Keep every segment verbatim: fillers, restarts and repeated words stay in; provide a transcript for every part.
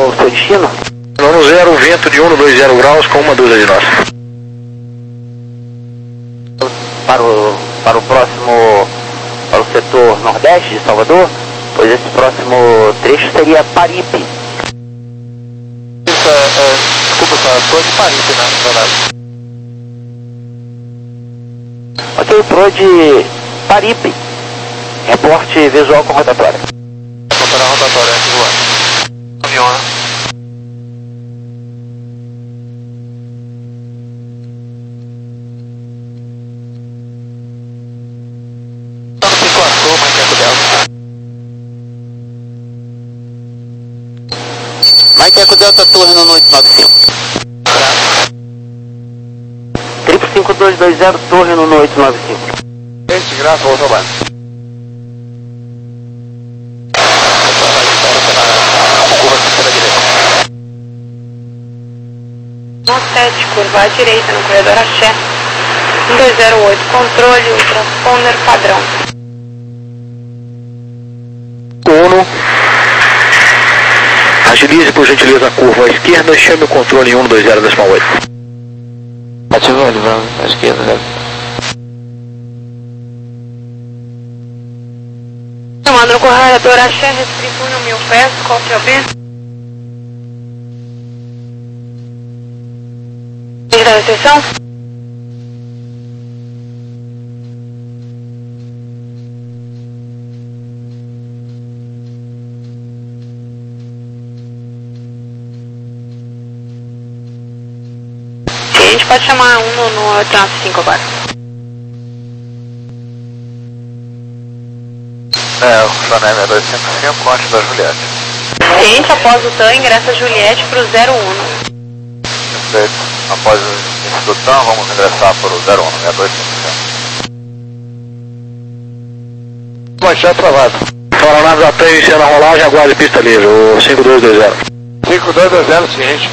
o seu destino? Nono zero, vento de um dois zero graus com uma dúzia de nós. Para o, para o próximo, para o setor nordeste de Salvador, pois esse próximo trecho seria Paripe. Isso, é, é, desculpa, só estou de Paripe, né? Ok, Pro de Paripe. Reporte visual com rotatória. Reportar a rotatória aqui voando. Avião, né? Mike Eco Delta Torre no oito nove cinco. Triplo cinco dois dois zero Torre no oito nove cinco. Esse graça, vou trabalhar. sete, curva à direita no corredor Axé. um dois zero oito, controle, o transponder padrão. Uno. Agilize por gentileza a curva à esquerda e chame o controle em um dois zero decimal oito. Ativou, livrando à esquerda, né? Chamando no corredor Axé, restrito um mil pés, copy O B. Da recepção? Sim, a gente pode chamar um no, no oito nove cinco agora. É, o Chanel é dois cinco cinco antes da Juliette. Gente, após o T A N, ingressa Juliette para o zero um. Perfeito. Após o início do T A N, vamos ingressar para o zero um, seis dois cinco cinco. Baixar travado. Paraná da T A N iniciando a rolagem, aguarde pista livre, o cinco dois dois zero. cinco dois dois zero, ciente.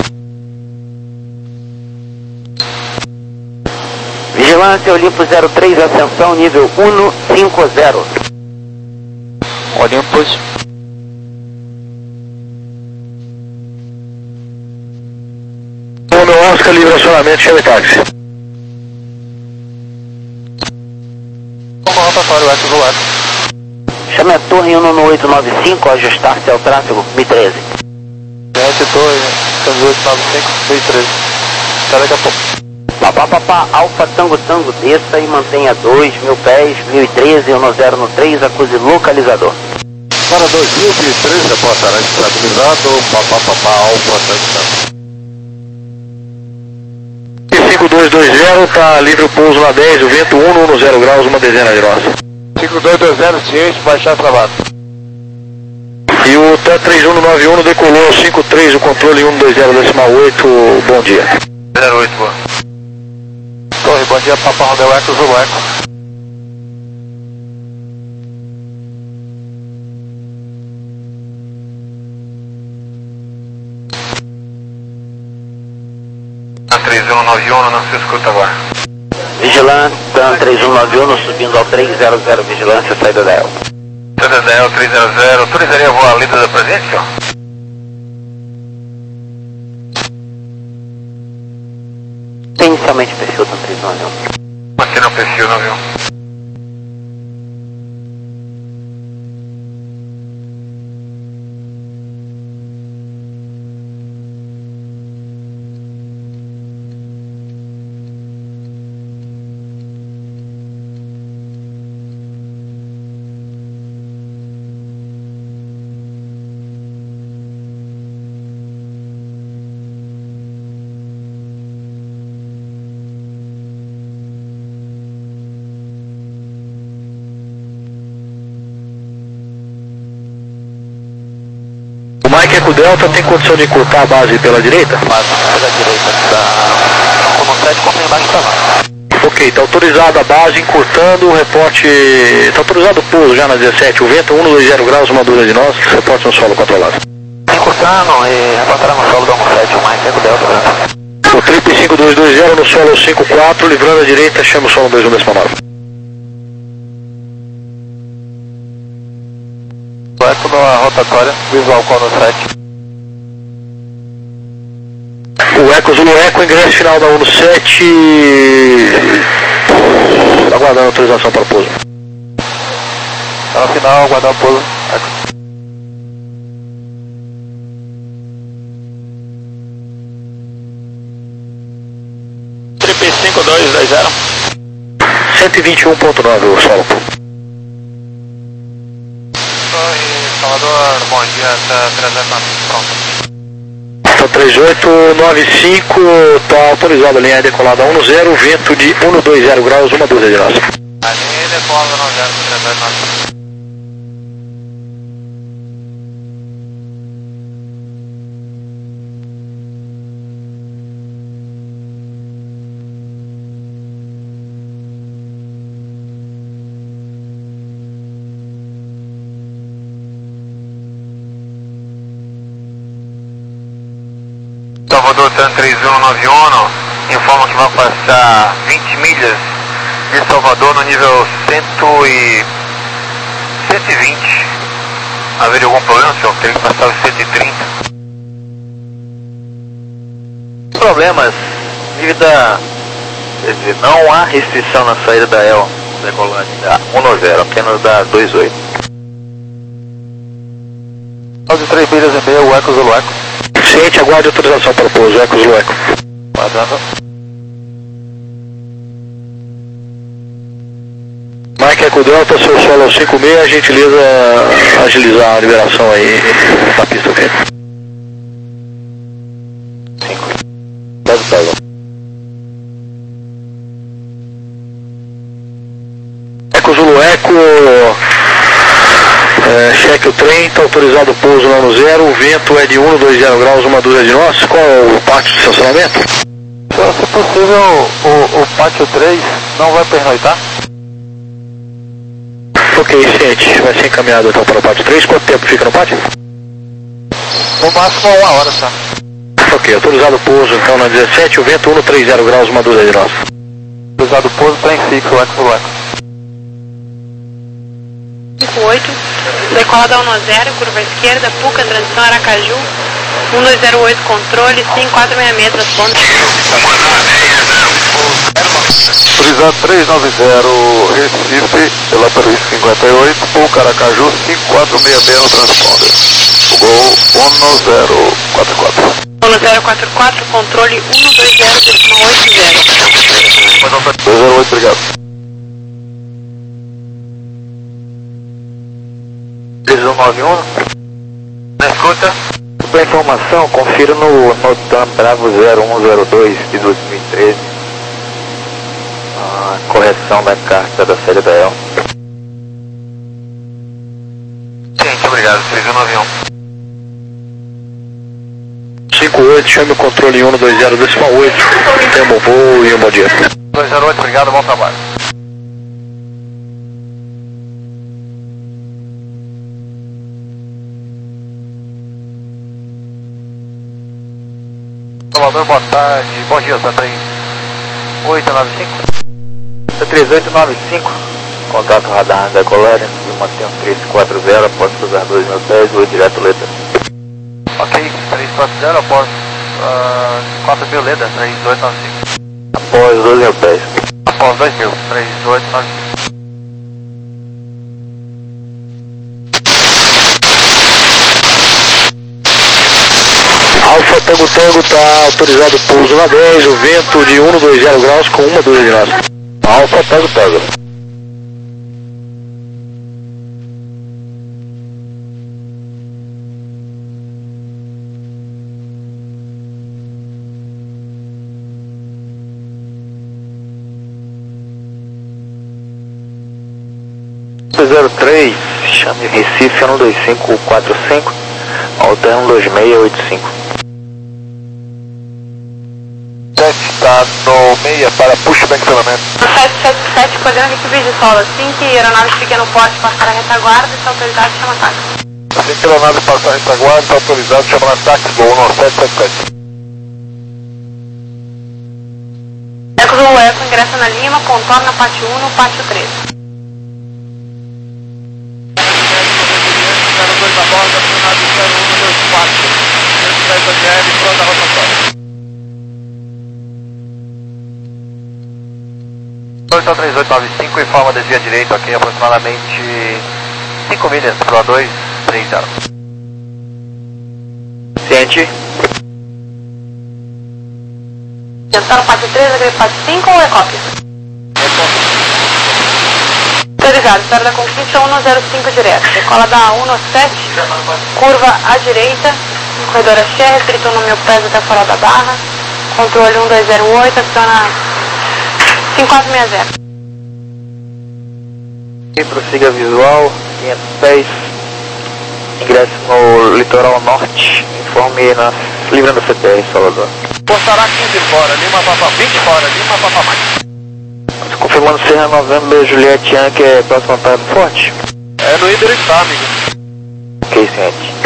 Vigilância Olimpo zero três, ascensão nível um cinco zero. Olympus. O meu Oscar, livre acionamento, chame táxi. Como rotatório, X do lado. Chame a torre em um no oito nove cinco, ajustar-se ao tráfego, M I treze. Juliette, torre, oito nove cinco, M I treze. Até daqui a pouco. Papá, papá, Alfa Tango Tango, desça e mantenha dois mil pés, mil e treze, um zero no três, acuse localizador. Para dois mil e treze, reportará estabilizado, papá, papá, Alfa Tango Tango. cinco dois dois zero, está livre o pouso na dez, o vento um zero graus, uma dezena de nós. cinco dois dois zero, ciente, baixar travado. E o T três um nove um decolou cinco três, o controle um dois zero decimal oito, bom dia. zero oito, boa. Torre, bom dia, Papa Rodel Eco, Zulu Eco. três um nove um, não se escuta agora. Vigilância, três um nove um, subindo ao três zero zero, vigilância, saída da El. Saída da El, três zero zero, autorizaria a voar líder da presente, senhor? Tem inicialmente perfil do três um nove um. Aqui no perfil, não viu? Mike Eco Delta tem condição de encurtar a base pela direita? Base pela direita, da como sete, como embaixo da base. Ok, está autorizado a base, encurtando, o reporte, está autorizado o pouso já na dezessete, o vento um dois zero graus, uma dúzia de nós, reporte no solo controlado. Encurtando e reportará no solo do sete, o Mike Eco Delta. O triplo cinco dois dois zero no solo cinco quatro, livrando a direita, chama o solo dois um decimal nove. Eco da rotatória, visual com no sete. O Eco Zulu Eco, ingresso final da Uno sete. Aguardando autorização para o pouso. Tá no final, aguardando o pouso. Eco. Trip cinco dois dois zero. cento e vinte e um ponto nove o solo. Salvador, bom dia, tá trezentos, pronto. Tá três oito nove cinco, tá autorizado a linha decolada um zero, vento de cento e vinte graus, uma dúzia de nós. A linha decolada um zero, trezentos, nove. Salvador três um nove um, informa que vai passar vinte milhas de Salvador no nível cento e vinte. Haveria algum problema, senhor? Teria que passar os cento e trinta. Problemas devido a... Quer dizer, não há restrição na saída da E L, decolagem da um zero, apenas da dois oito. nove três milhas e meia, o Eco Zulu Eco. Ciente, aguarde autorização para o pouso, Eco Zulu Eco. Guardando. Mike Eco Delta, seu solo ao cinco seis, a gentileza agilizar a liberação aí da pista, ok? cinco. Pega, pega. Eco Zulu Eco, é, cheque o trem, está autorizado o pouso lá no zero, o vento é de cento e vinte graus, uma dúzia de nós. Qual é o pátio de estacionamento? Se possível, o, o pátio três não vai pernoitar? Ok, ciente, vai ser encaminhado então para o pátio três. Quanto tempo fica no pátio? No máximo uma hora, tá? Ok, autorizado o pouso então na dezessete, o vento cento e trinta graus, uma dúzia de nós. Autorizado o pouso, trem fixo, o Eco Zulu Eco. cinco oito, decolada um zero, curva esquerda, Puca, transição Aracaju, um dois zero oito, controle, cinco quatro seis seis, transponder. Autorizado três nove zero, Recife, pela Peruíche cinquenta e oito, Puca, Aracaju, cinco quatro seis seis no transponder. O gol um zero quatro quatro. um zero quatro quatro, controle um dois zero oito zero. dois zero oito, obrigado. três um nove um. Na escuta? Para informação, confira no, no TAM Bravo zero um zero dois de dois mil e treze. A correção da carta da série da E L. Gente, obrigado, três um nove um. cinco oito, chame o controle um dois zero decimal oito. Tenha um bom voo e um bom dia. dois zero oito, obrigado, bom trabalho. Salvador, boa tarde. Bom dia, Santa três oito nove cinco. três oito nove cinco, contato radar da Colônia, mantenha três quatro zero, após cruzar dois mil pés, voo direto letra. Ok, três quatro zero, após uh, quatro mil leda, três oito nove cinco. Após dois mil pés. Após dois mil, três oito nove cinco. Alfa Tango Tango, está autorizado o pouso na dez, o vento de cento e vinte graus com uma dúzia de nós. Alfa Tango Tango. zero três, chame Recife um dois cinco quatro cinco, alter um dois seis oito cinco. sete está no meia para pushback filamento. sete sete sete, coordenando equipe de solo, assim que a aeronave de pequeno porte passar a retaguarda, está autorizado, chama ataque. Assim que a aeronave passar a retaguarda, está autorizado, chama ataque, gol um sete sete sete. Eco Zulu Eco, ingressa na Lima, contorna pátio um no pátio três. dois na borda, acionado zero um dois quatro. Pronta a rotatória. Cessna três oito nove cinco, informa desvia direito aqui, aproximadamente cinco milhas para dois três zero. Ciente. Tentaram parte três, aquele parte cinco ou é cópia? É cópia. Autorizado, história da Conquista um zero cinco direto. Decola da um sete, curva à direita, corredor X, restrito no meu pés até fora da barra. Controle um dois zero oito, aciona cinco quatro seis zero. E prossiga visual, quinhentos pés, ingresso no litoral norte, informe na livrando C T R, Salvador. Postará quinze fora, Lima Papa, vinte fora, Lima Papa Mike. Confirmando Serra Novembro, Juliette Yankee, é próxima Praia do Forte? É no Hidro está, amigo. Ok, ciente.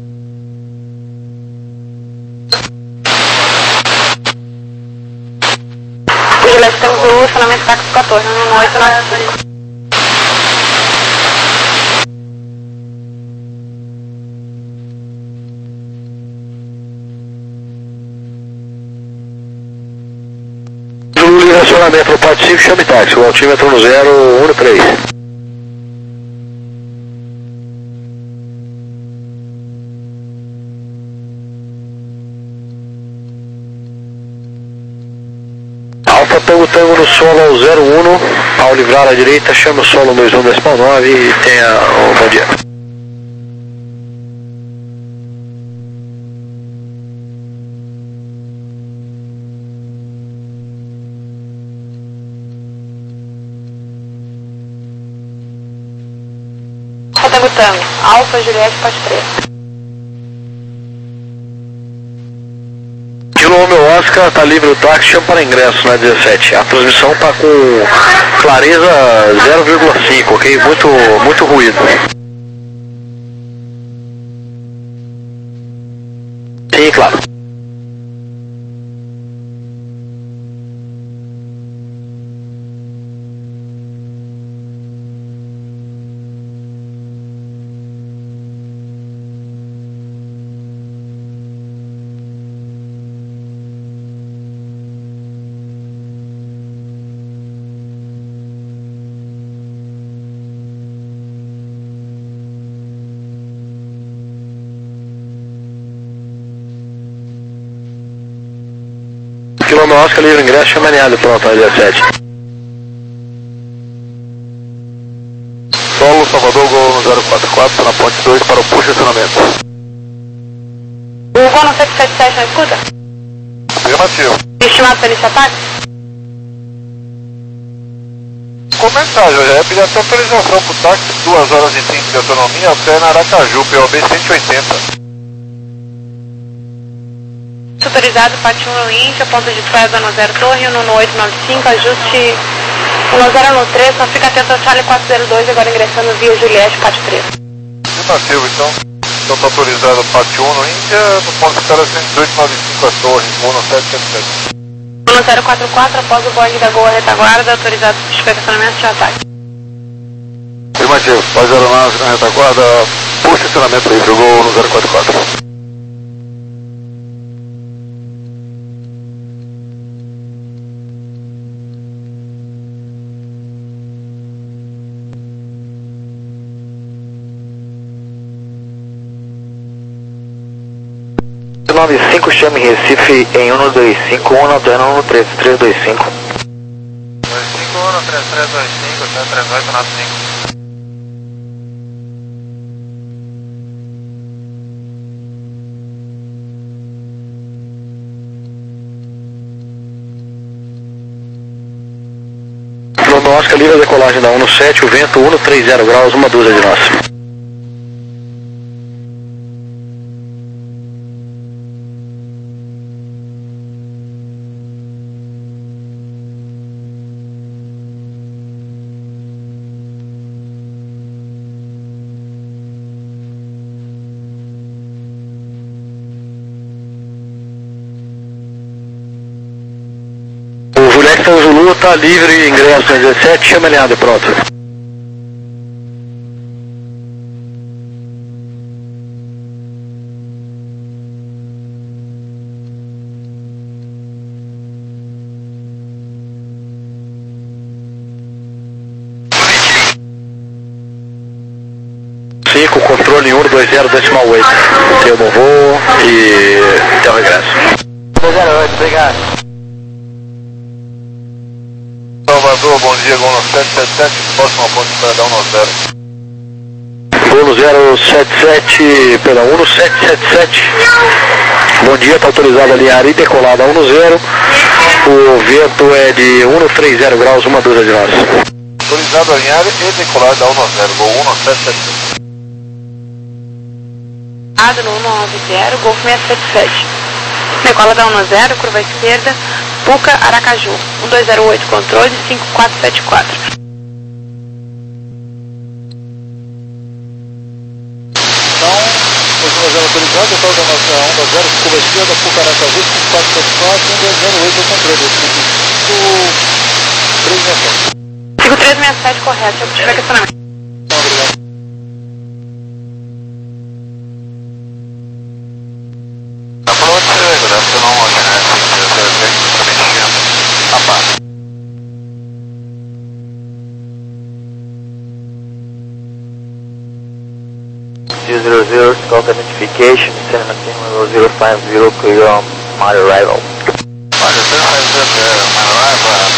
Juliette, temos o estacionamento táxi quatorze, no oito nove cinco. Direcionamento no parte cinco, chame táxi, o altímetro no zero um três. Alfa Tango Tango no solo ao zero um, ao livrar à direita, chame o solo dois um decimal nove e tenha um bom dia. Tango, Alfa Juliette Pode três. Kilo Romeo Oscar, tá livre o táxi, chama para ingresso na dezessete. A transmissão tá com clareza zero vírgula cinco, ok? Muito, muito ruído. Sim, claro. Quilômetro Oscar, livre ingresso, chama alinhado, pronto, na dezessete. Solo, Salvador, Gol no zero quatro quatro, na ponte dois para o push estacionamento. O voo no sete sete sete, não escuta? Afirmativo. Estimado para iniciar táxi? Comentar, já é pedir até autorização para o táxi, duas horas e trinta de autonomia até na Aracaju, P O B cento e oitenta. Autorizado, parte um no Índia, ponto de fuga no zero Torre, um no oito nove cinco, ajuste um zero no três, só fica atento ao Charlie quatro zero dois, agora ingressando via Juliette, parte três. Afirmativo, então. Então está autorizado parte um no Índia, no ponto de escala cento e dezoito nove cinco a Torre, voo no sete sete sete. um zero quatro quatro, após o Boeing da Gol retaguarda, autorizado para estacionamento de ataque. Afirmativo, pós aeronave na retaguarda, push estacionamento livre, Gol no zero quatro quatro. nove cinco, chame Recife em um dois cinco, um alterno um três três dois cinco. dois cinco um três três dois cinco, três oito nove cinco. Quilômetro Oscar, livre a decolagem da um no sete, o vento um três zero graus, uma dúzia de nós. O Zulu está livre, ingresso na dezessete, chama alinhado, pronto. controle um dois zero decimal oito. Eu não vou e até o regresso. dois zero oito, obrigado. Salvador, bom dia, Gol sete sete sete, próximo ponto para dar um zero. Gol zero sete sete, perdão, um sete sete sete. Bom dia, está autorizado a linhar e decolada a um zero. O vento é de um três zero graus, uma dúzia de nós. Autorizado a alinhar e decolar da um zero, Gol um sete sete sete. No um nove zero, Golf seis sete sete. Decola da um zero, curva esquerda, Puca, Aracaju. um dois zero oito, controle, cinco quatro sete quatro. Então, um zero autorizado, decola da um zero, curva esquerda, Puca, Aracaju, cinco quatro sete quatro, um dois zero oito, controle. cinco três seis sete, correto, se eu tiver questionamento. Obrigado. Good afternoon, Apa. zero zero, scope identification, Cinema Team zero five zero, clear on my arrival. Mario zero five zero, clear on my arrival.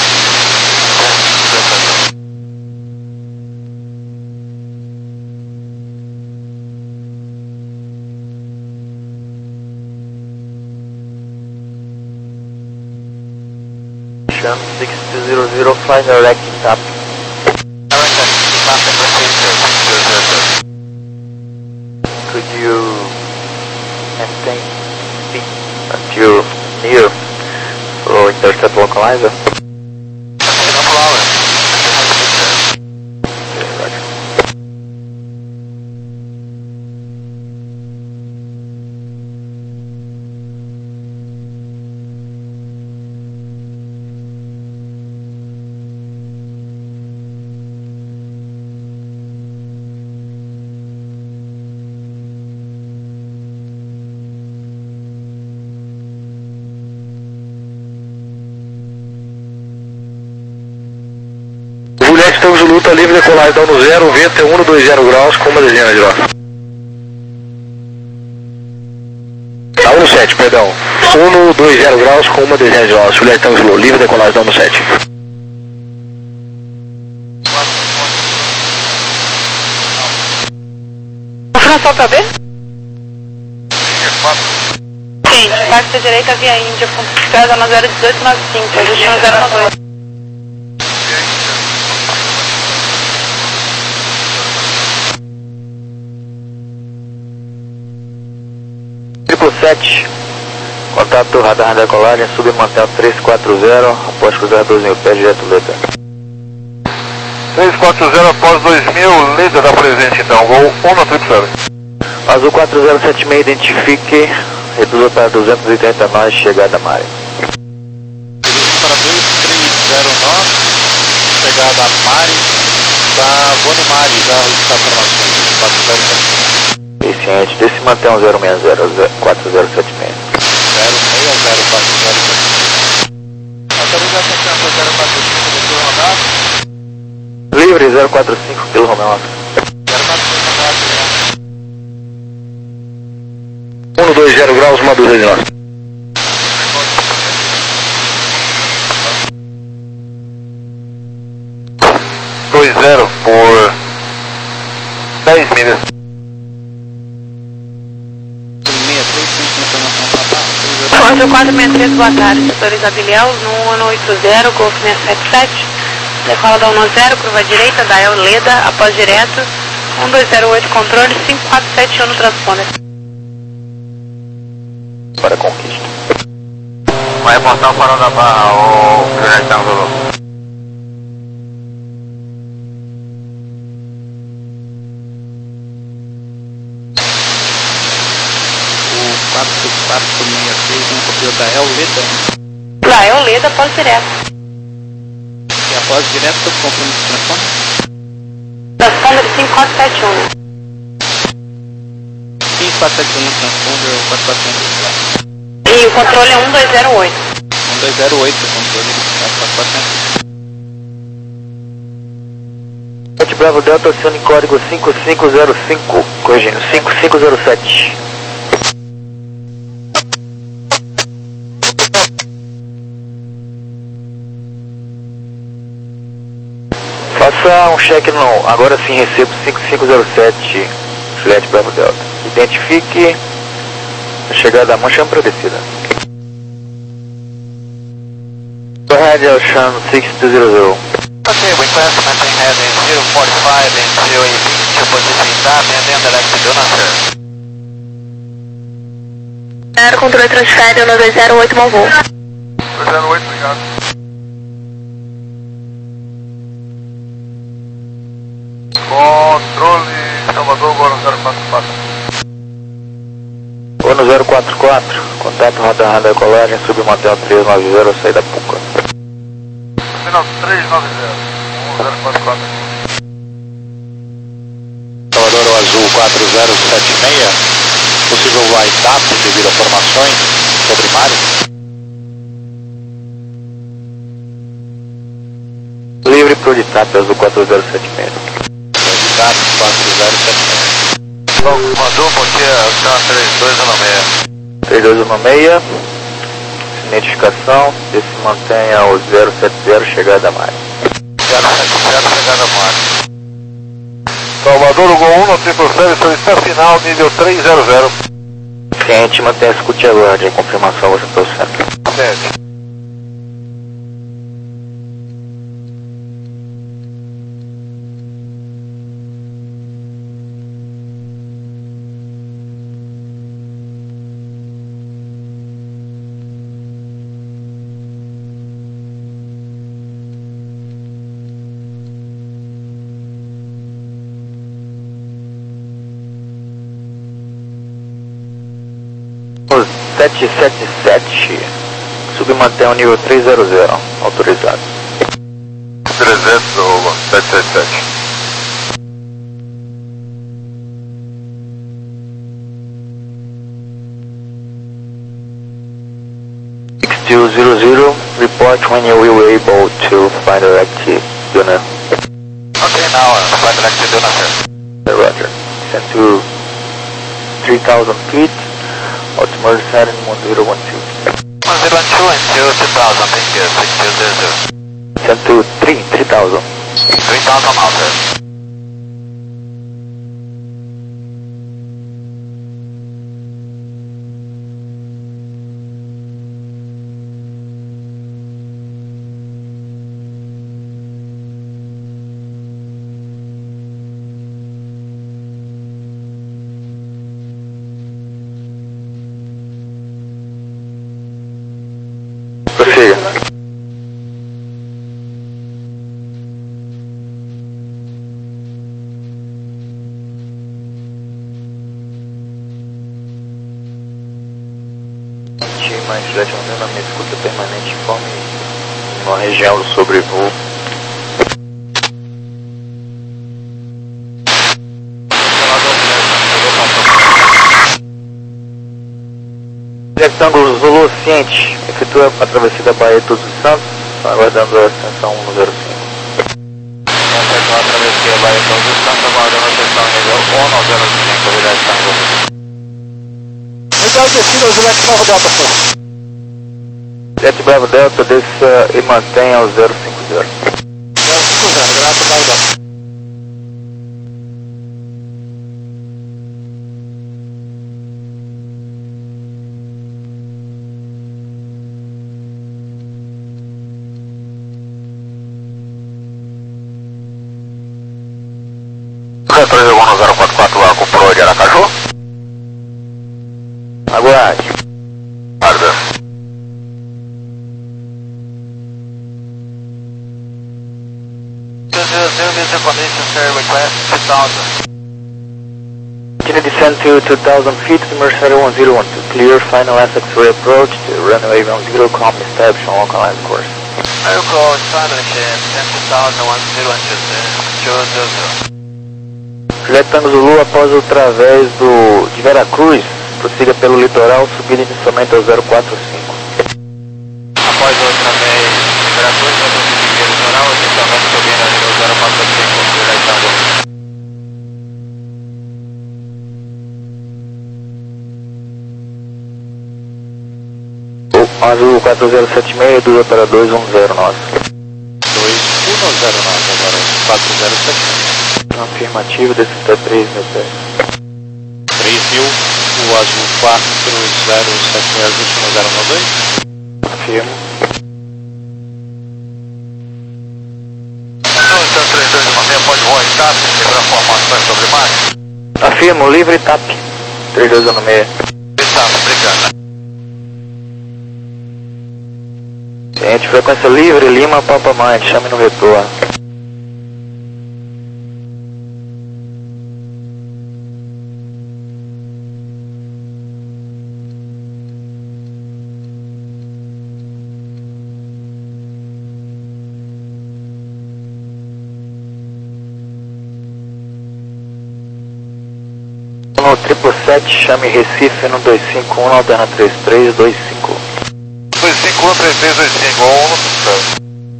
six two zero zero, fly direct tap. Could you maintain speed until near or intercept localizer? No problem. Juliette, estamos de luta livre, decolar da um zero, o vento é um dois zero graus com uma dezena de nós. Tá um sete, perdão. um dois zero graus com uma dezena de nós. Juliette, estamos de luta livre, decolar da um sete. Confirmação para B? Sim, parte da direita via Índia, estrada no zero dezoito nove cinco, destino zero nove dois. sete, contato radar da colagem, submantel três quatro zero, após cruzar dois mil pés, direto Leda. três quatro zero após dois mil, Leda dá presente então, Gol um no triplo zero. Azul quatro zero sete seis, identifique, reduza para duzentos e trinta nós, chegada Mari. Para dois três zero nove, chegada Mari, da Boni Mari, da estacionamento quatro zero sete. Eficiente, desse mantel zero seis zero quatro zero sete seis. zero seis zero quatro zero sete seis. Autorização para zero quatro cinco, doutor Ronaldo. Livre zero quatro cinco, pelo Romeu. zero quatro cinco, Ronaldo. um dois zero graus, uma dúzia de nós. dois zero por dez milhas. Roger quatro seis três, boa tarde. Autorizado Ilhéus no um oito zero, Golf seis sete sete. Decola da um zero, curva direita, Dael Leda, após direto. um dois zero oito, controle, cinco quatro sete um no transponder. Para conquista. Vai reportar o farol da barra, o projetão. quatro quatro seis seis, um copio da El Leda. Dael Leda, após direto. E após direto, todo compromisso de transponder? Transponder cinco quatro sete um. cinco quatro sete um no transponder, quatro quatro sete um. E o controle é um dois zero oito. um dois zero oito, o controle quatro quatro sete um. Sete Bravo Delta, acione código cinco cinco zero cinco, corrigindo, cinco cinco zero sete. Faça um check no, agora sim recebo cinco cinco zero sete, Juliette Bravo Delta. Identifique a chegada da mancha para a descida. Go ahead, Ocean six two zero zero. Okay, request maintain heading zero four five and zero eight to position tap and then direct to Donner. Aero controle transfere no dois zero oito, mau voo. dois zero oito, obrigado. Controle Salvador, Golo zero quatro quatro. Golo zero quatro quatro, contato radar radar colagem, submotel três nove zero, saída Puca. Final três nove zero, um zero quatro quatro. Salvador Azul quatro zero sete seis, possível write-up devido a formações sobre Mário. Livre pro Ditap Azul quatro zero sete seis. Ditap quatro zero sete seis. Mandou porque está três dois um seis. três dois um seis, identificação, se mantenha o zero sete zero, chegada a Mário. zero sete zero, chegada a Mário. Salvador, o Gol um, notifica o serviço, está final, nível três zero zero. Ciente, mantenha a escute aguarde, confirmação, você está certo. Sete. sete sete sete, submantém o nível três zero zero, autorizado. trezentos, over, sete sete sete. six two zero zero, report when you will be able to find direct Duna. Okay, now, uh, flight direct to Duna, sir. Roger. Send to three thousand feet. Altimeter setting one zero one two. one zero one two and two thousand, thank you, six two zero zero. Send to three, three thousand. three thousand out there. Prossiga. Mais Juliette na minha escuta permanente, informe uma região do sobrevoo. Retângulo Zulu ciente, efetua a travessia da Bahia de Todos os Santos, aguardando a extensão um zero cinco. Efetua a travessia da Bahia de Todos os Santos, aguardando a extensão nível um zero cinco, Juliette Tango. Legal, descida, Juliette Bravo Delta, por Juliette Bravo Delta, desça e mantenha o zero cinco zero. zero cinco zero, Juliette Bravo Delta. três um zero quatro quatro lá com o Pro de Aracaju. Aguarde. Guarda. two zero zero, visa condition, sir, request two thousand. Continue descend to two thousand feet, Mercedes one zero one two, clear, final S X-ray approach to runway one zero, comp establish on localized course. Aircraft, silent ship, ten two thousand, one zero one two, two zero zero. Juliette Tango Zulu, após o través do, de Veracruz, prossiga pelo litoral, subindo inicialmente ao zero quatro cinco. Após outra vez, Veracruz, vai conseguir o litoral, inicialmente subindo ao nível zero quatro cinco, Juliette Azul quatro zero sete seis, Duda para dois um zero nove. dois um zero nove, agora quatro zero sete seis. Afirmativo, desce até três mil pés. três mil, o Azul quatro zero sete seis, ajuste no zero nove dois. Afirmo. Então, três dois um seis, pode voar em TAP, liberar informações sobre marca? Afirmo, livre TAP. três dois um seis. TAP, obrigado. Gente, frequência livre, Lima, Papa Mike, chame no retorno. No triplo sete, chame Recife no dois cinco um, alterna três três dois cinco. dois cinco um, três três dois cinco, um no sucesso.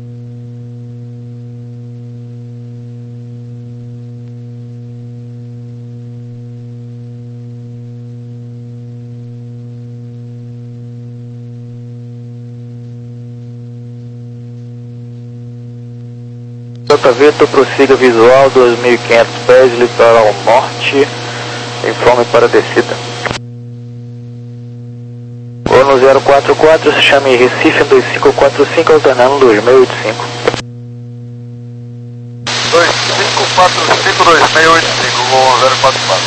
J Vitor, prossiga visual, dois mil e quinhentos pés, litoral norte, informe para descida. Ou no zero quatro quatro, chame Recife dois cinco quatro cinco, alternando dois mil e oitenta e cinco. dois cinco quatro cinco, dois mil e oitenta e cinco, voo zero quatro quatro.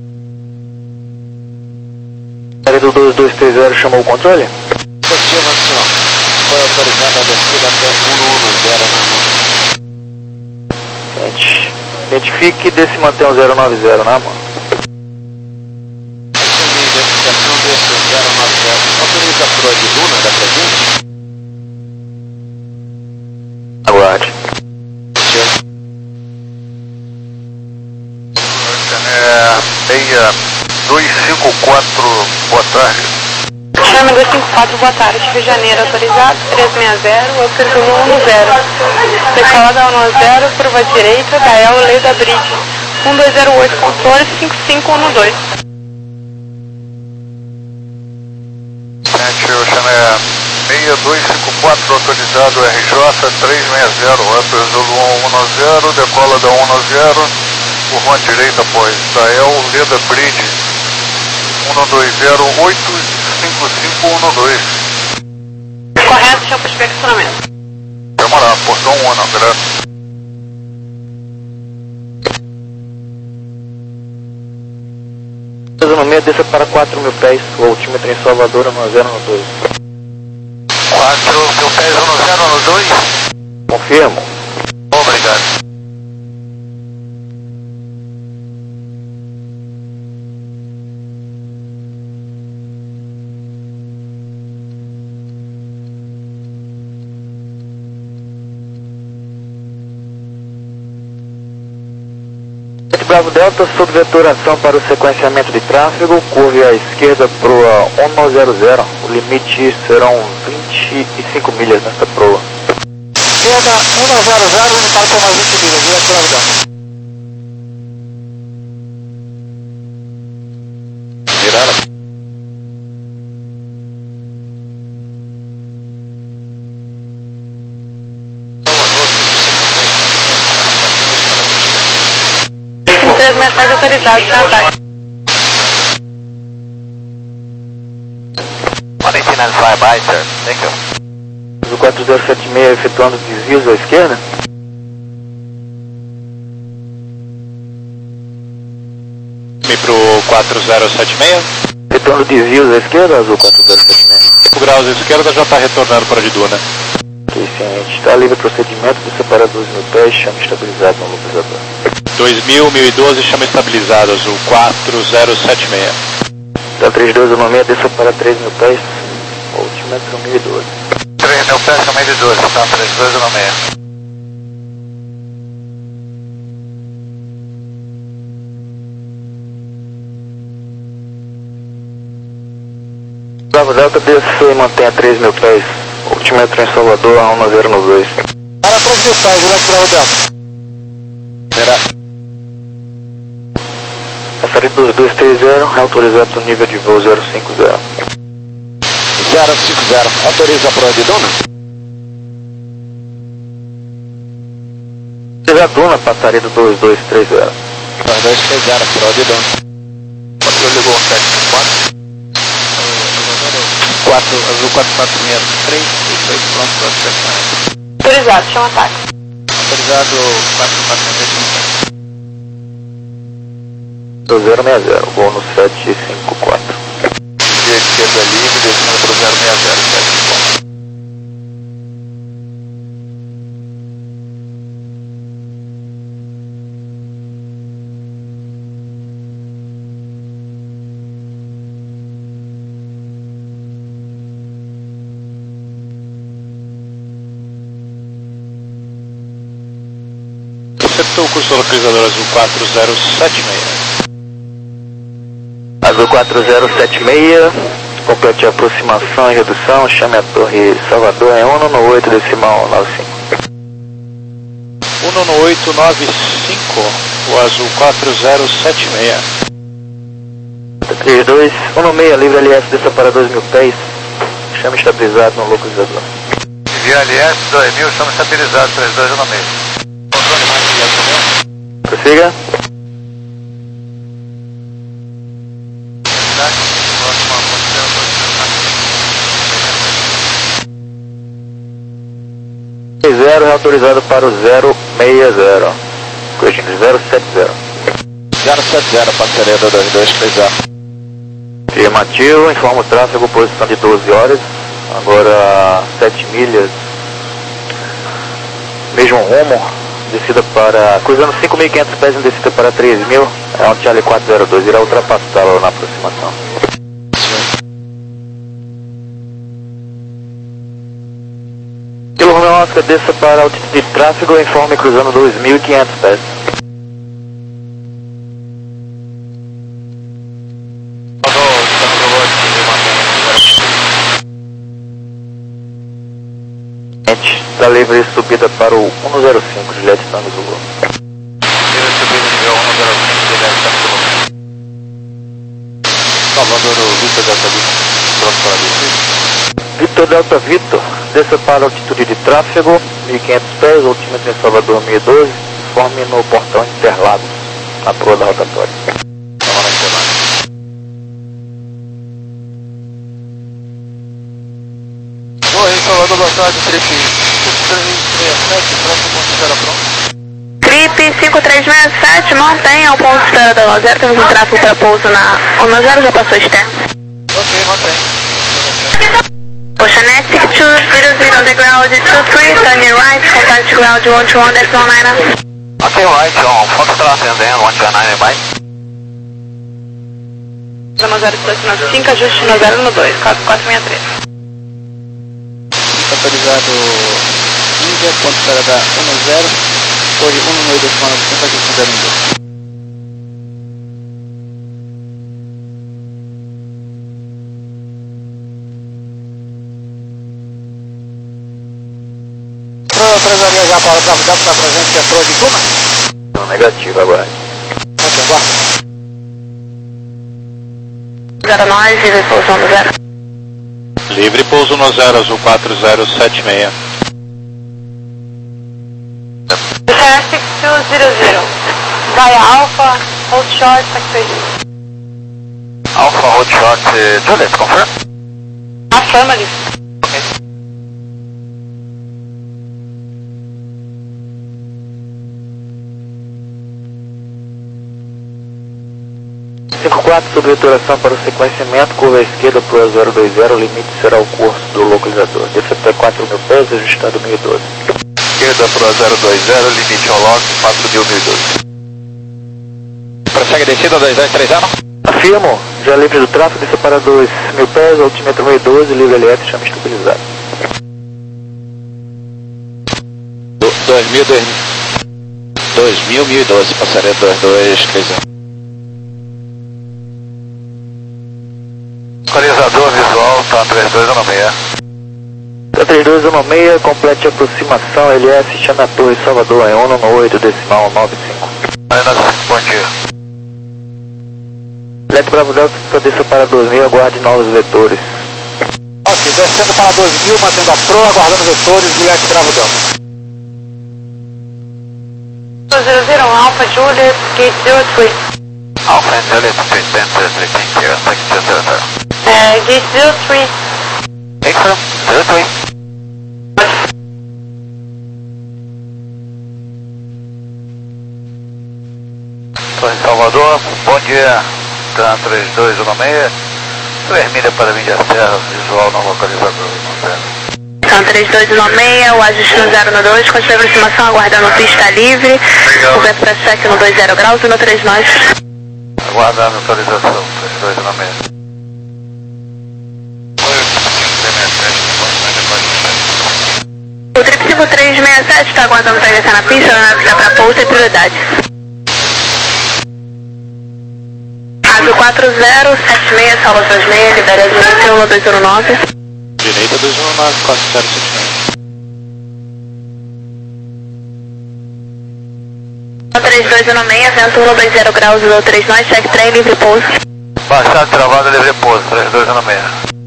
Área do dois dois três zero chamou o controle? Positivo, senhor. Foi autorizada a descida até um um zero nove. Gente, identifique e desce e mantém o zero nove zero na mão. Assumi identificação desse zero nove zero. Autoriza a proa de Duna da presente? Aguarde. É, meia dois cinco quatro, boa tarde. Chame dois cinco quatro, boa tarde. Rio de Janeiro, autorizado, trezentos e sessenta, oxigênio um zero. Decolada um zero, curva direita, Gael, Leda Bridge. um dois zero oito, controle, cinco cinco um dois. Gente, eu chamei a meia dois cinco quatro, autorizado R J trezentos e sessenta, Upper Zulu um zero, decola da um zero, curva direita após Gael, Leda Bridge. um dois zero oito cinco cinco um dois. Correto, chama para inspecionamento. Demorar, portão um, não, graças. No meio, desça para quatro mil pés, o altímetro em Salvador no zero dois. quatro mil pés um zero dois. Confirmo. Obrigado. Bravo Delta, sob veturação para o sequenciamento de tráfego, curve à esquerda proa um zero zero, o limite serão vinte e cinco milhas nesta proa. Esquerda um zero zero, unitário por mais vinte milhas, direto Bravo Delta. Virada. Três mensagens autorizadas na ataque. one eighty-nine flyby, sir. Thank you. O quatro zero sete seis efetuando desvios à esquerda. Me pro quatro zero sete seis. Efetuando desvios à esquerda, Azul quatro zero sete seis. O graus à esquerda já está retornando para de Duna. Ok, ciente. Está livre procedimento de separar dois mil pés, chama estabilizado no localizador. dois mil, mil e doze, chama estabilizado, Azul quatro zero sete seis. Está três dois um seis, desça para três mil pés, altímetro mil e doze. três mil pés, mil e doze, tá? três dois um seis. Bravo Delta, desça e mantenha três mil pés, altímetro em Salvador a um zero dois. Para três mil pés, direto Bravo Delta. Será? Referente dois dois três zero, autorizado o nível de voo zero cinco zero. zero zero cinco zero, autoriza a proa de Duna. Autoriza a Duna, passaria do dois dois três zero. dois dois três zero, proa de Duna. Controle ligou sete cinco quatro. quatro, azul quatro quatro seis três, seis pronto para estacionamento. Autorizado, chama ataque. Autorizado quatro quatro seis cinco. dois zero seis zero, voo no sete cinco quatro. Via esquerda livre, descendo para o zero seis zero, sete cinco quatro. Acertou o curso localizador azul quatro zero sete seis. Azul quatro zero sete seis, complete a aproximação e redução, chame a torre Salvador em um no oito decimal nove cinco. um no oito nove cinco, o azul quatro zero sete seis. três dois, um no seis, livre L S, desça para dois mil pés, chame estabilizado no localizador. Via L S dois mil, estamos estabilizados, três dois um no meio. Controle mais de L S. Prossiga. zero é autorizado para o zero seis zero, corrigindo zero sete zero. zero sete zero, parceria do dois dois três zero. Afirmativo, informa o tráfego, posição de doze horas, agora sete milhas, mesmo rumo, descida para, cruzando cinco mil e quinhentos pés em descida para três mil, é um Charlie quatro zero dois, irá ultrapassá-lo na aproximação. Kilo Romeo Oscar, desça para a altitude de tráfego, informe cruzando dois mil e quinhentos pés. Está livre subida para o um zero cinco, Juliette Tango Zulu. Livre subida nível um zero cinco, Juliette Tango Zulu. Salvador, Vitor Delta Vitor, pronto para descer. Vitor Delta Vitor, desça para a altitude de tráfego, mil e quinhentos pés, altímetro em Salvador mil e doze, informe no portão Interlagos, na proa da rotatória. Toma na Interlagos. Oi, Salvador, boa tarde, trip cinco três seis sete, próximo ponto de espera pronto. Trip cinco três seis sete, mantenha o ponto de espera da zero, temos um tráfego para pouso na um zero, já passou externo. Ok, mantém. Oceanet six two zero zero, on the ground two three, turn your right, contact ground one two one decimal nine. Ok, right, on Foxtrot atendendo, one two nine, bye. um zero sete nove cinco, ajuste no zero no dois, quatro quatro seis três. Autorizado Índia, ponto de espera da um zero, torre um no oito decimal nove cinco, ajuste no zero no dois. Autorizaria já para o tráfego da presente a proa de Duna? Não, negativo agora. Ok, aguarda. zero nove, livre pouso no zero. Livre pouso no zero, azul quatro zero sete seis. Oceanet six two zero zero, vai Alpha, hold short, taxi. Alpha, hold short, uh, Juliet, confirm? Affirmative. cinco quatro, sobre obturação para o sequenciamento, curva à esquerda para o zero dois zero, o limite será o curso do localizador. Desça até quatro mil pés, ajustado mil e doze. Esquerda para zero dois zero, limite ao log, quatro mil e doze. Prossegue descida dois dois três zero. Afirmo, já livre do tráfego, desça para dois mil pés, altímetro mil e doze, livre L S, chama estabilizado. dois mil, dois mil, mil e doze, passaria dois dois três zero. Localizador visual, tá três dois um seis. Tá três dois um seis, complete a aproximação, L S, chame a torre Salvador em um no oito decimal nove cinco. Bom dia. Lete Bravo Delta, desça para dois mil, aguarde novos vetores. Ok, descendo para doze mil, mantendo a proa, aguardando vetores, Juliette Bravo Delta. zero zero Alpha Juliet, gate zero three. Alpha and Juliet, three ten three, thank you, thank you, zero zero. É, gate zero three. Excellent, zero three. Torre Salvador, bom dia, TAM três dois um seis, três milhas para Vinha Serra, visual no localizador, não sei. TAM três dois um seis, o ajuste no zero no dois, continua a aproximação, aguardando pista livre, o vento para sete no dois zero graus e no três nós. Aguardando atualização, três dois um seis. O trip cinco três seis sete está aguardando para ingressar na pista, na pista para pouso e prioridade. Azul quatro zero sete seis, salva dois seis, libera azul um dois zero nove. Direita dois um nove, quatro zero sete seis. três dois um seis, vento um dois zero graus, no três nós, segue trem, livre pouso. Baixado, travado, livre pouso, três dois um seis.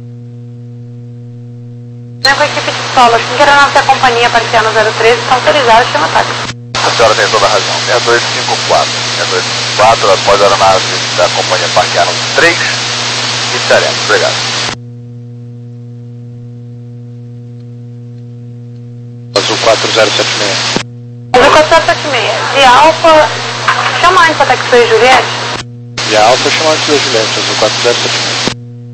Vem com a equipe de solo, assim que a aeronave da companhia aparecer no zero três, está autorizado, chama táxi. A senhora tem toda a razão. seis dois cinco quatro. seis dois cinco quatro, após a aeronave da companhia parquear no três, iniciaremos. Obrigado. Azul quatro zero sete seis. Azul quatro zero sete seis, de Alfa, chama antes a taxi Juliette. E a Alfa chama antes da Juliette, Azul quatro zero sete seis.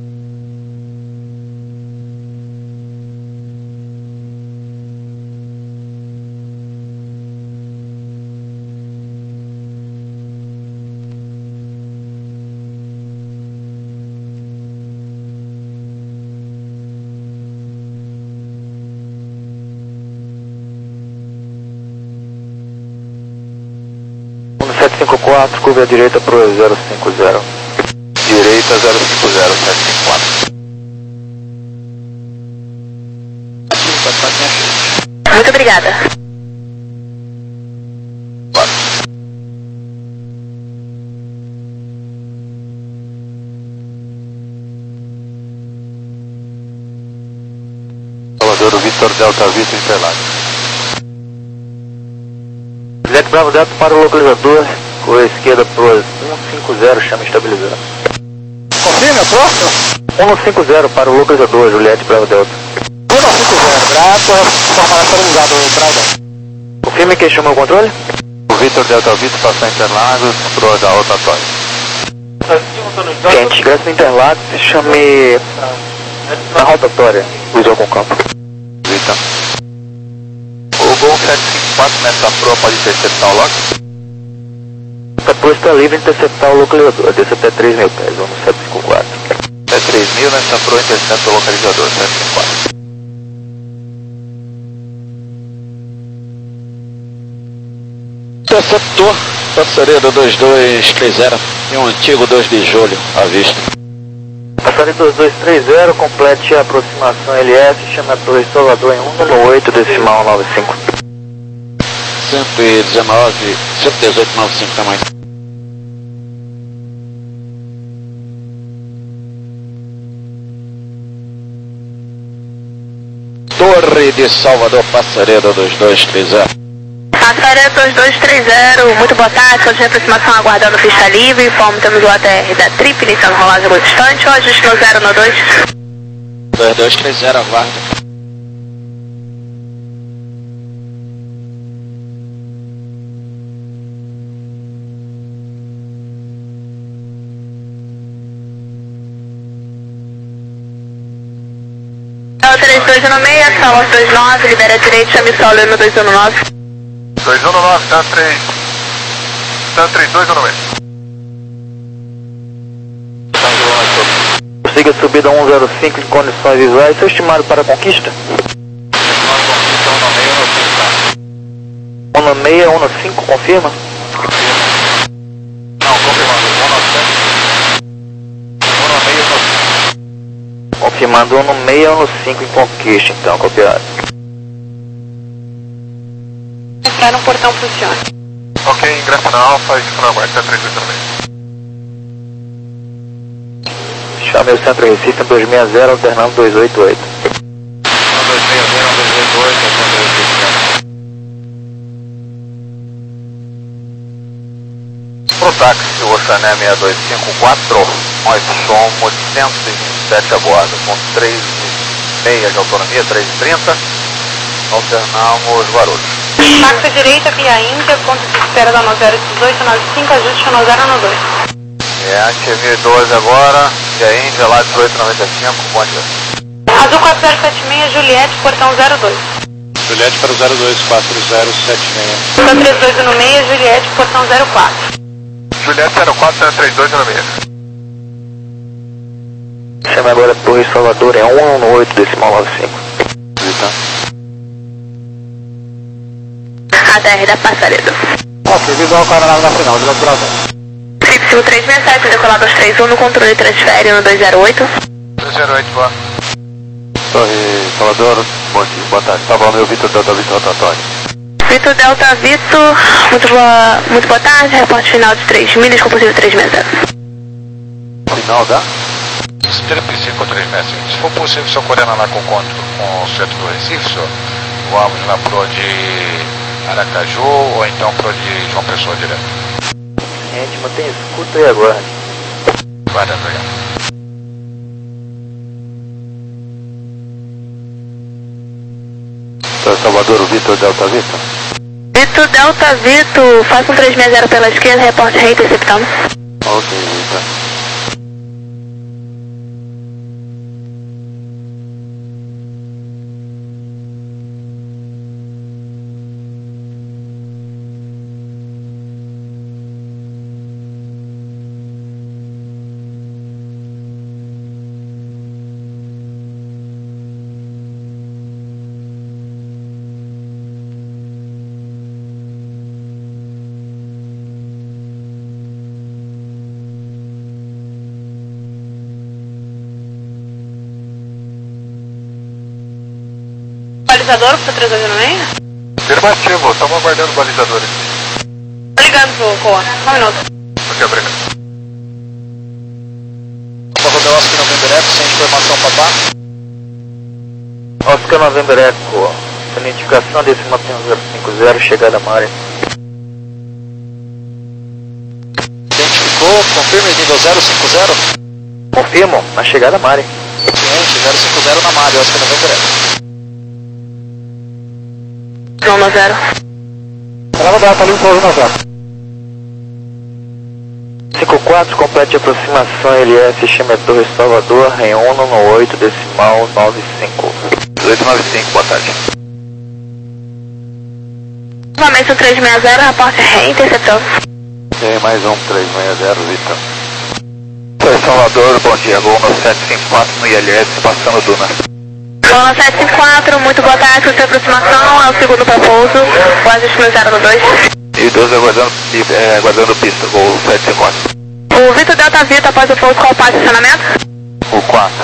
sete cinco quatro, curva à direita para o zero cinco zero. Direita zero cinco zero, sete cinco quatro. Muito obrigada. quatro. Salvador, Vitor Delta Vitor Interlagos. Juliette Bravo Delta para o localizador, com a esquerda para o um cinco zero, chama estabilizado. Confirme, a próxima? um cinco zero para o localizador, Juliette Bravo Delta. um cinco zero, grato, forma estabilizado, Bravo Delta. Confirme quem chamou o controle? O Vitor Delta Vitor passou Interlagos, proa da rotatória. Gente, graças a Interlagos, chame na rotatória, visual com campo. Vitor. O Gol sete cinco quatro nessa proa pode interceptar o lock? A proa está livre de interceptar o localizador, desce até três mil pés, vamos sete cinco quatro. Até três mil nessa proa intercepta o localizador, sete cinco quatro. Interceptor, passaredo dois dois três zero e um antigo dois de julho, à vista. Passaredo dois dois três zero, complete a aproximação L S, chama a Torre Salvador em um no oito, decimal nove cinco. cento e dezenove, cento e dezoito, noventa e cinco tamanho. Torre de Salvador, passaredo dois dois três zero. Passaredo dois dois três zero, muito boa tarde, continua a aproximação aguardando pista livre, informo temos o A T R da Trip, iniciando rolagem algum instante, o ajuste no zero no dois. dois dois três zero, aguarda. três dois um seis, salva dois nove, libera direito, chame solo no dois um nove. dois um nove, TAM três. TAM três dois um seis. Prossiga a subida um zero cinco em condições visuais, seu estimado para a conquista? um seis um cinco, confirma? Não, confirmando, um nove sete. um seis um cinco. Confirmando um seis um cinco em conquista, então, copiado. Entrar no portão funciona. Ok, ingressa na Alfa e fica na guarda, TAM três dois um seis. Chame o Centro Recife dois seis zero, alternando dois oito oito. dois seis zero, dois oito oito, Centro Recife. Pro táxi, o Oceané seis dois cinco quatro, nós somos cento e vinte e sete a bordo, com três e meia de autonomia, três e trinta, alternamos Guarulhos. Táxi direita via Índia, ponto de espera da nove zero um oito nove cinco, ajuste a nove zero nove dois. É, a Ante mil e doze agora, via Índia, lá dezoito noventa e cinco, bom dia. Azul quatro zero sete seis, Juliette, portão zero dois. Juliette para o zero dois quatro zero sete seis. Fica três dois um seis, Juliette, portão zero quatro. Juliette zero quatro zero três dois zero seis. Chame agora Torre Salvador, é um um oito, decimal nove cinco. A D R da Passaredo. Ok, visual Coronado na final, visual Coronado. Fixo três seis sete, decolado dois três um, no controle transfere no dois zero oito. dois zero oito, boa. Torre Salvador, bom dia, boa tarde. Tá bom, meu Vitor Delta Vitor Antônio. Vitor Delta Vitor, muito boa, muito boa tarde, reporte final de três milhas, combustível três seis zero. Final da? trinta e cinco três seis cinco. Se for possível, o senhor coordenar lá com o conto com o centro do Recife, senhor, vamos na pro de Aracaju ou então pro de João Pessoa direto. Gente, mantém escuta aí agora. Guarda, obrigado. Torre Salvador, o Vitor Delta Vitor. Vitor Delta Vitor, faça um três seis zero pela esquerda, reporte reinterceptando. Ok, Vitor. Balizador pro três dois um seis? Afirmativo, estamos aguardando o balizador aqui. Tô ligando pro Coa, só um minuto. Ok, obrigado. Rodel Oscar November Eco, sem informação papá. Oscar November Eco, identificação desse Matinho zero cinco zero, chegada à área. Identificou, confirme nível zero cinco zero. Confirmo, na chegada à área. Cliente zero cinco zero na Mari, Oscar November Eco. Zona zero. Ela vai dar, tá limpo hoje na zona. cinco quatro, complete aproximação L S, chame a Torre Salvador, em um um oito, decimal nove cinco. dezoito nove cinco, boa tarde. Novamente o três seis zero, reporte reinterceptando. Tem mais um três seis zero, Vitor. Torre Salvador, bom dia, Gol no sete cinco quatro no I L S, passando Duna. Zona sete cinco quatro, muito boa tarde, sua aproximação é o segundo para pouso, o ajuste no zero dois. E doze aguardando, é, aguardando pista, Gol sete cinco quatro. O Vitor Delta Vitor, após o pouso, qual parte de estacionamento? O quatro.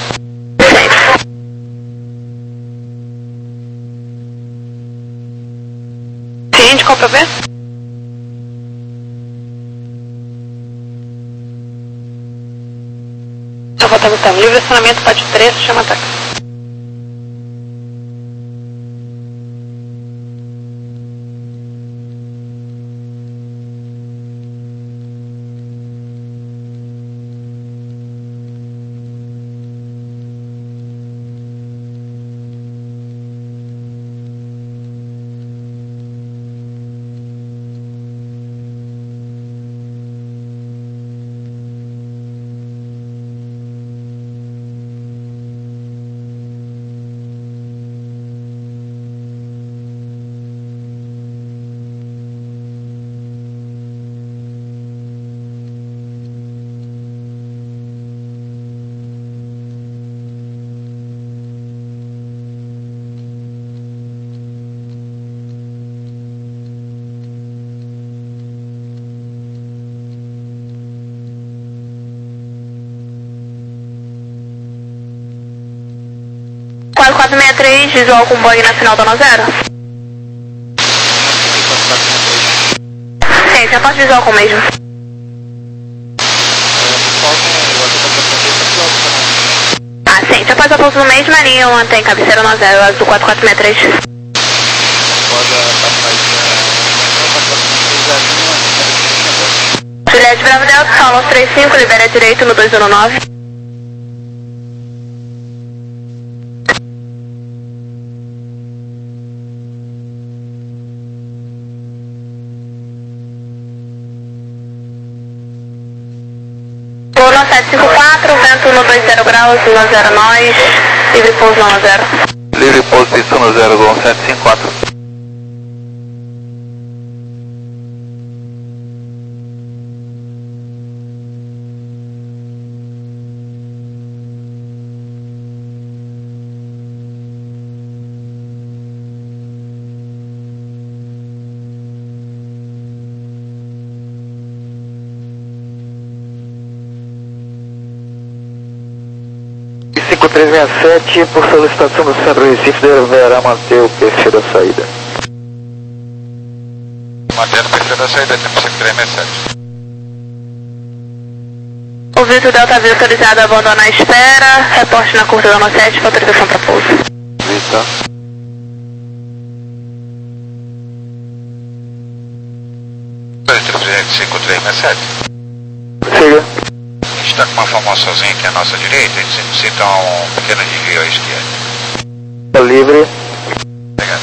Ciente, qual pra ver? Tá voltando tempo. Livre estacionamento, parte três, chama táxi. quatro quatro seis três, visual com bug na final da zero. Sim, já pode visual com o mesmo. Pessoal, eu aqui faz a pouso no mesma linha, mantém cabeceira no zero, azul quatro quatro seis três. Juliette Bravo Delta, Solo três cinco, libera direito no dois zero nove. Pula sete cinco quatro, vento no dois zero graus, um zero nós, livre pouso no zero. Livre pouso isso no zero, Gol sete cinco quatro. cinco três seis sete, por solicitação do Centro Recife, deverá manter o P C da saída. Mantendo o P C da saída, tempo cinco três seis sete. O Vitor Delta Vista autorizado a abandonar a espera, reporte na curta da sete, autorização para pouso. Vitor. cinco três seis sete. Siga. A gente está com uma famosazinha aqui à nossa direita, a gente necessita um pequeno desvio à esquerda. Tá livre. Obrigado.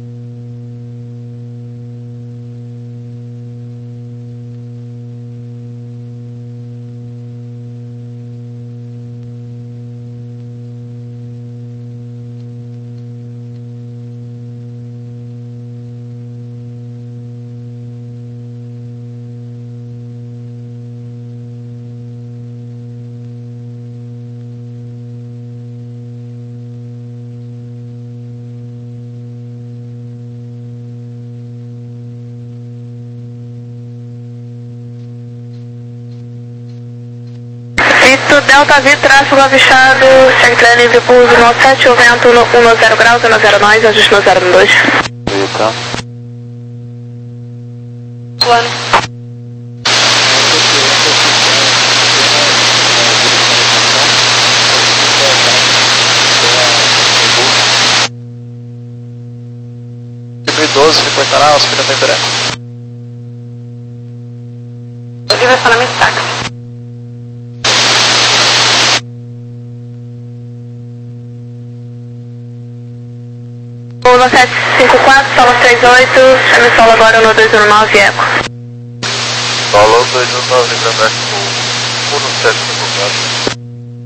Vitor Delta V, tráfego avistado, segue trem livre pouso no sete, o vento no um zero graus, um zero nós, ajuste no zero dois. Vitor. Plano. doze, depois canal, segunda temporada. Direcionamento táxi. Pula sete cinco quatro, solo três oito, chame solo agora no dois zero nove, eco. Solo dois zero nove, lembrando com um sete cinco quatro.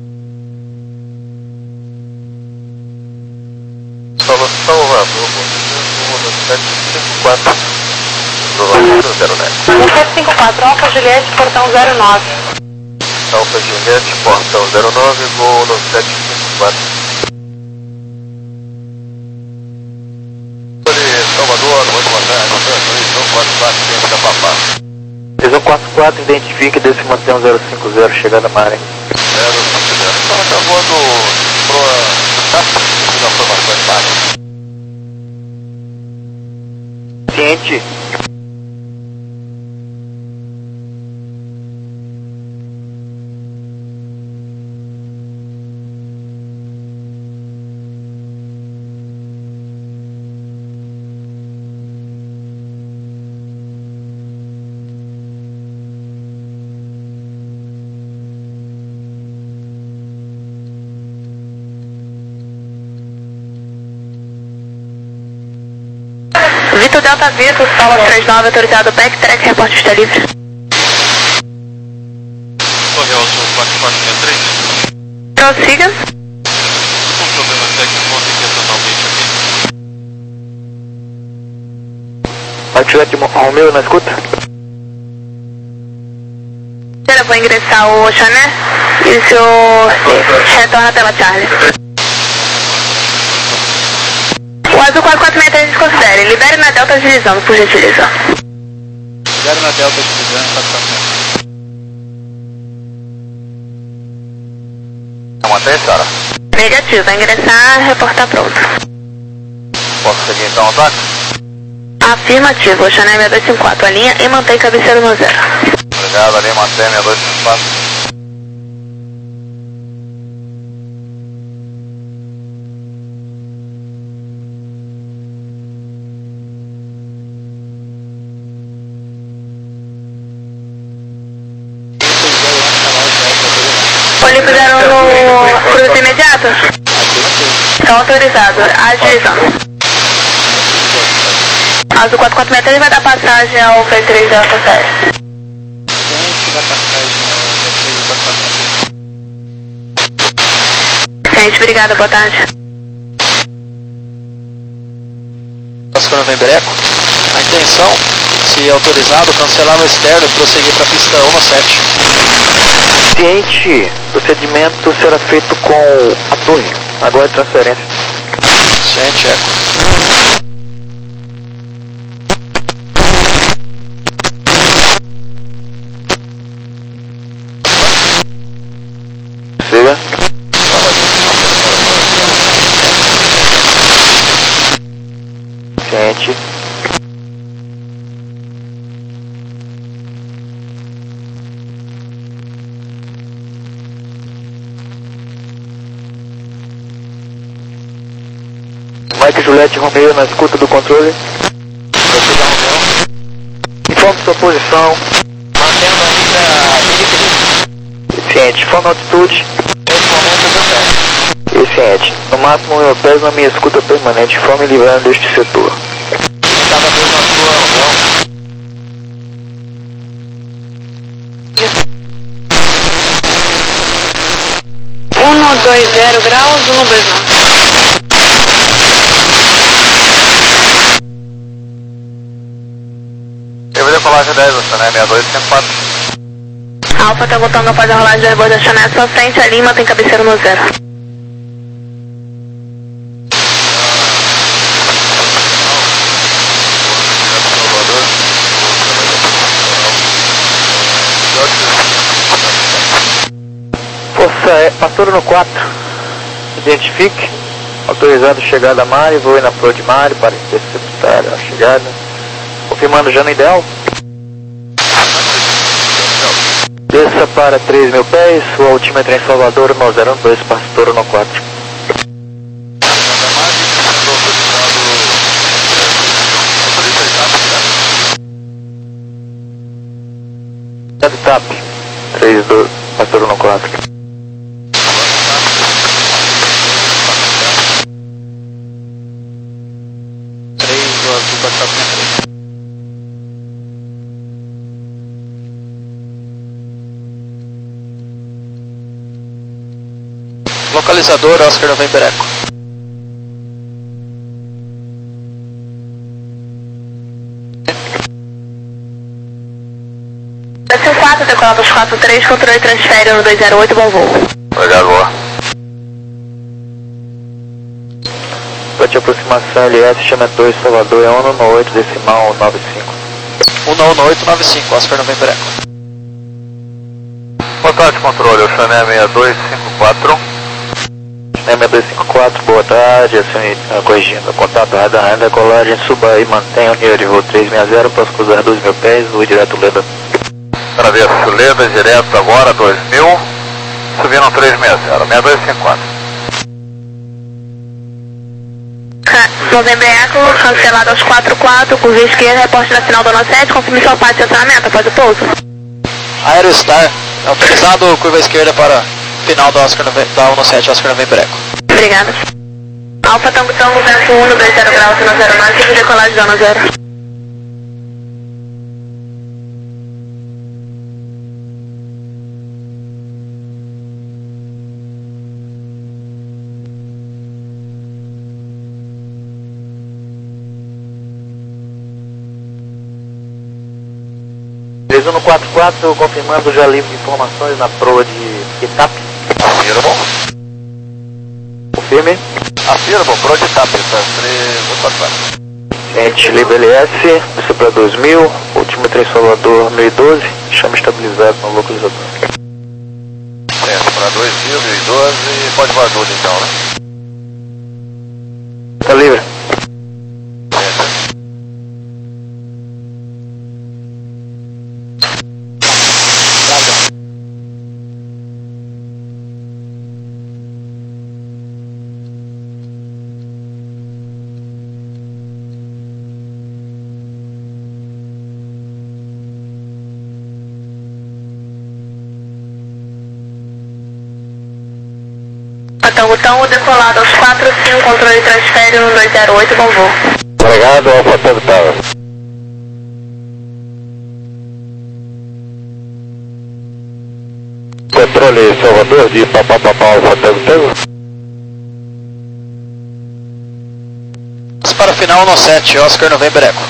Solo Salvador, um sete cinco quatro. zero nove. um sete cinco quatro, Alfa Juliette, portão zero nove. Alfa Juliette, portão zero nove, voo no sete cinco quatro. Salvador, muito boa tarde, três um quatro quatro, dentro da Papá. três um quatro quatro, identifique, desce manter um zero cinco zero, chegada Maré. zero cinco zero. Então, acabando para a informação básicas. Ciente. Vitor Delta Vitor, solo três nove, autorizado backtrack, reporte está livre. Correio Azul quatro quatro seis três. Prossiga. Um problema técnico intencionalmente aqui. Mike Juliette Romeo na escuta? Eu vou ingressar o Chané e o senhor retorna pela Charlie. O Azul quatro quatro seis três desconsidere. Libere na Delta deslizando, por gentileza. Libere na Delta deslizando, quatro quatro seis. Mantém, Sara? Negativo, vai ingressar, reportar pronto. Posso seguir então o táxi? Afirmativo, o Chané seis dois cinco quatro, a linha e mantém cabeceira no zero. Obrigado, ali mantém, seis dois cinco quatro. Negativo, vai ingressar, reportar pronto. Posso seguir então o táxi? Libere na Delta deslizando, quatro quatro seis. Posso seguir então o táxi? Libere na Delta deslizando, quatro quatro seis. Alta. Está autorizado. Agilizando. Azul quatro quatro seis três vai dar passagem ao V três da Alta. Gente, obrigada, boa tarde. Oscar November Eco. A intenção, se autorizado, cancelar no externo e prosseguir para a pista um sete. Ciente, procedimento será feito com a torre. Agora é transferência. Ciente, Eco. Siga. Ciente. Mike Juliette Romeo na escuta do controle. Informe sua posição. Mantendo ainda Ciente, informe a altitude. nesse momento eu Ciente, no máximo eu peso na minha escuta permanente, informe livrando deste setor. estava mesmo na sua reunião. um dois zero graus, um dois nove. Eu vou decolagem dez, você né? sessenta e dois, cento e quatro. Alfa tá voltando após a rolagem do airborne da Chanel, só frente a Lima, tem cabeceiro no zero. Força é, pastor no quatro. Identifique. Autorizando chegada a Mari, voe na proa de Mari para interceptar a chegada. Confirmando já no ideal. Desça para três mil pés, o altímetro em Salvador, no zero dois, pastor no quatro. T A P, três dois, pastor no quatro. Localizador Oscar November Eco. C quatro, decolado dos quatro três, controle transfere no dois zero oito, bom voo. Obrigado, boa. Pode aproximação L S, chama dois Salvador, é um no oito, decimal nove cinco. um nove oito nove cinco, Oscar November Eco. Boa tarde, controle, eu chamei a seis dois cinco quatro. seis dois cinco quatro, boa tarde, assim, corrigindo, contato radar, ainda colagem, suba aí, mantenha o nível de voo três seis zero, posso cruzar dois mil pés, voo direto Leda. Travesso Leda, direto agora, dois mil, subindo três seis zero, seis dois cinco quatro. November Eco, cancelado aos quatro quatro, curva esquerda, reporte nacional do sete, confirme sua parte de acionamento, após o pouso. Aerostar, autorizado, curva esquerda para final da, Oscar, da um sete, Oscar November Eco. Obrigada. Alfa Tango Tango, vento um no dois zero graus, no zero nove, e decolagem da zero. três um no quatro quatro, confirmando já livre informações na proa de Itap. Afirmo. Confirme. Afirmo, proa de Itap, três um quatro quatro. Gente, livre L S, desceu para dois mil, altímetro em Salvador mil e doze, chama estabilizado no localizador. Certo, para dois mil, mil e doze, pode voar tudo então, né? Tá livre. Certo. Tango Tango, decolado aos quatro cinco, controle transfere um dois zero oito, bom voo. Obrigado, Alfa Tango Tower. Controle Salvador de Papapá Alfa Tango Tango. Para o final no sete, Oscar November Eco.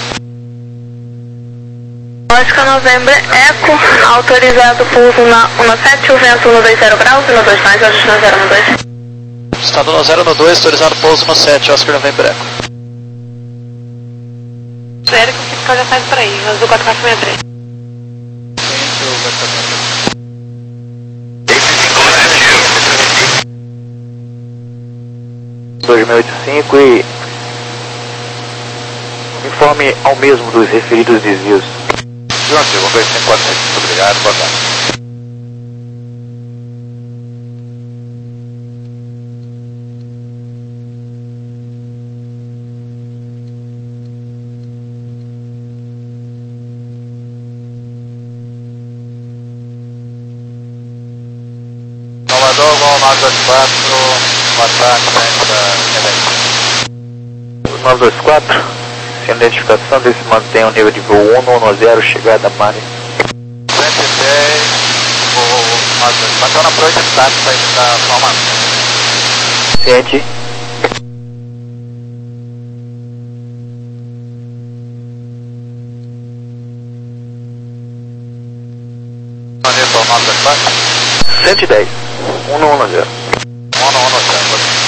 Oscar November Eco, autorizado pouso na um sete, o vento um dois zero graus, um dois mais, ajuste no zero um dois. Estado no zero no dois, autorizado pouso no sete, Oscar November Eco. Sério que o fiscal já sai por aí, azul quatro quatro seis três. dois mil e oitenta e cinco e informe ao mesmo dos referidos desvios. João Silva, dois cinco quatro seis, muito obrigado, boa tarde. Salvador, Gol nove dois quatro, boa tarde, Quebec. nove dois quatro, sem identificação, desse mantém o nível de voo um um zero, chegada a Mari. cento e dez, voo nove dois quatro, na projetada para estar formando. Ciente. Maneiro, nove dois quatro. cento e dez, um um zero. um um zero.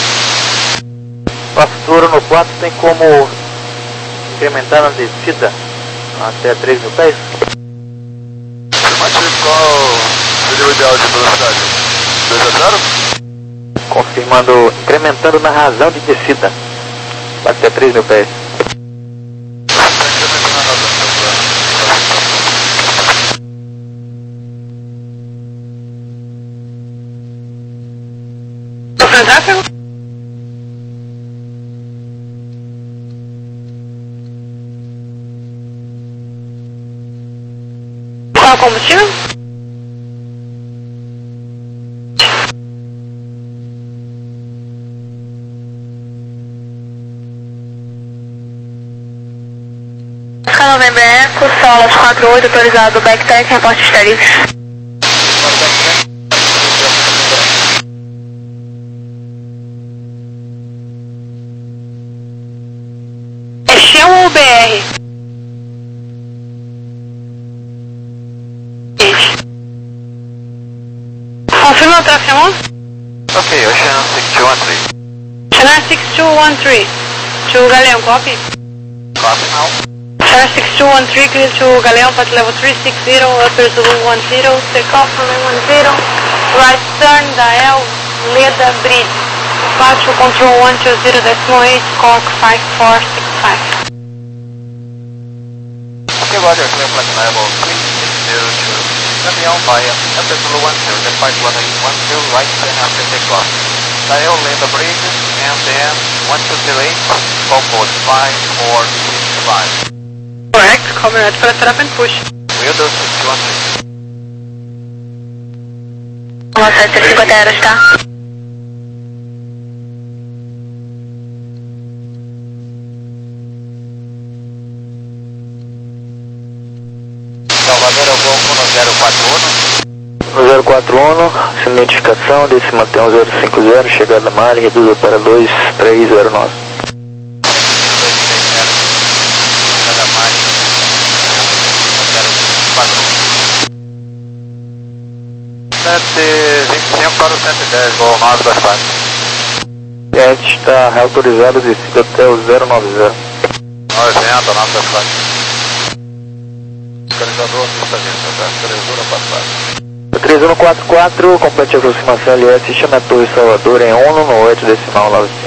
Pastora no quatro tem como incrementar na descida até três mil pés? Afirmativo, qual seria o ideal de velocidade? dois a zero? Confirmando, incrementando na razão de descida até três mil pés. Qual o combustível? Oscar November Eco, Solas quatro oito, autorizado backtech, reporte estéreo. É chão ou B R? Confirma o tráfego. Ok, Ocean six two one three. Channel six two one three. To Galeão, copy. Copy now. Channel six two one three, clear to Galeão, flight level three six zero, upper Zulu one zero, take off from one zero, right turn, dial, Leda Bridge. Departure control one two zero decimal eight, cork five four six five. Ok, Roger, clear flight level three six zero two. Galeão via upper Zulu one zero, despite one eight one zero, right turn after takeoff. Dial Leda Bridge, and then one two zero eight, call code five four six five. Correct, cover right for a trap and push. Windows six one three. Uma sete cinquenta euros, tá? Salvador, eu vou um zero quatro um. zero quatro um, sem identificação, desse mantém um zero cinco zero, chegada a Mari, reduza para dois três zero nove. cento e vinte e cinco para o cento e dez, voo nove dois quatro. E a gente está autorizado a descida até o zero nove zero. noventa, nove dois quatro. Localizador, pista vista, tá? Televisora passada. três um quatro quatro, complete a aproximação L S, chama a Torre Salvador em um um oito decimal nove cinco.